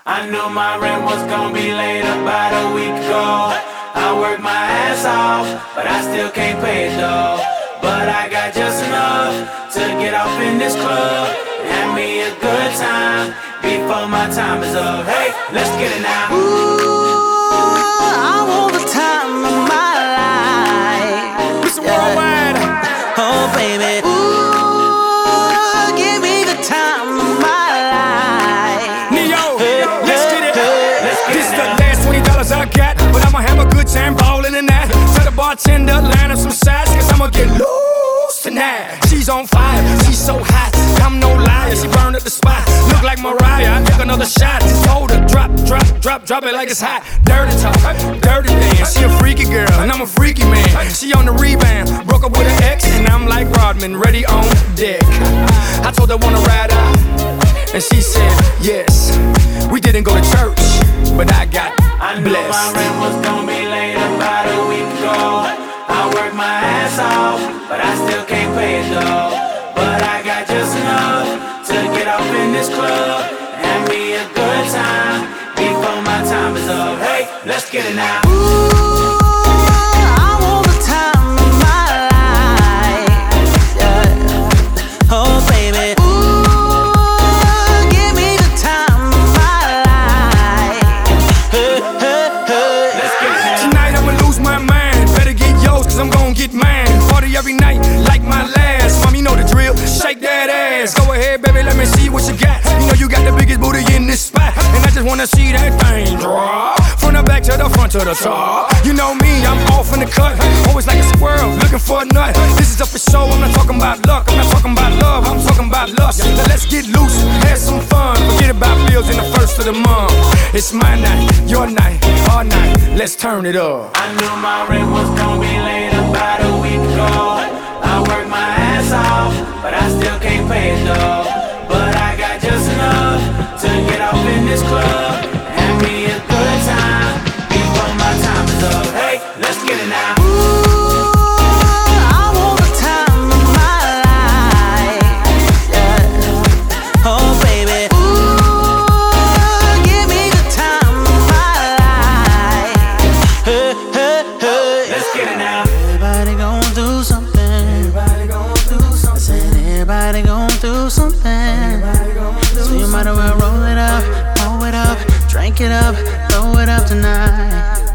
I knew my rent was gonna be late about a week ago. I worked my ass off, but I still can't pay it though. But I got just enough to get off in this club and have me a good time before my time is up. Hey, let's get it now. Ooh, I want the time of my life. Mr. Worldwide. Oh, baby. Ooh, give me the time of my life. Neo, let's get it. This it the now. last $20 I got, but I'ma have a good time ballin' in that. Tell the bartender, line up some sides, cause I'ma get loose tonight. She's on fire, she's so hot, I'm no liar, she burned up the spot. Look like Mariah, I took another shot. Just told her, drop it like it's hot. Dirty talk, dirty dance. She a freaky girl, and I'm a freaky man. She on the rebound, broke up with her ex, and I'm like Rodman, ready on deck. I told her wanna ride out, and she said yes. We didn't go to church, but I got I knew my blessed. rent was gonna be late about a week ago. I worked my ass off, but I still can't pay it though. But I got just enough to get off in this club and have me a good time before my time is up. Hey, let's get it now. Ooh, I want the time of my life. Yeah. Oh, baby. Ooh, give me the time of my life. Let's get it now. Tonight I'ma lose my mind. Better get yours, cause I'm gon' get mine. Party every night, like my last. Mom, you know the drill. Shake that ass. Go ahead, baby, let me see what you got. You know you got the biggest booty in this spot, and I just wanna see that thing drop. From the back to the front to the top. You know me, I'm off in the cut. Always like a squirrel, looking for a nut. This is up for show, I'm not talking about luck. I'm not talking about love, I'm talking about lust. Now let's get loose, have some fun. Forget about bills in the first of the month. It's my night, your night, our night. Let's turn it up. I knew my rent was gonna be late about a week ago. I worked my ass off, but I still can't pay it though. But I got just enough to get off in this club and have me a good time before my time is up. Hey, let's get it now. Ooh, I want the time of my life. Yeah. Oh, baby. Ooh, give me the time of my life. Let's get it now. Everybody gon' do something. Everybody gon' do something. I said everybody gon' do something. So you might as well roll it up, drink it up, throw it up tonight.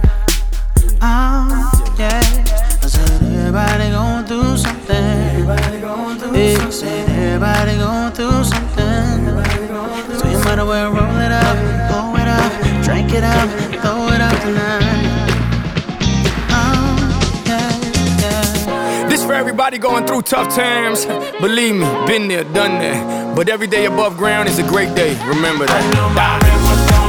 Oh, yeah. I said everybody gon' do something. Yeah, said everybody gon' do something. So you might as well roll it up, drink it up, throw it up tonight. Oh, yeah. This for everybody going through tough times. Believe me, been there, done that. But every day above ground is a great day. Remember I knew my that. rent was gonna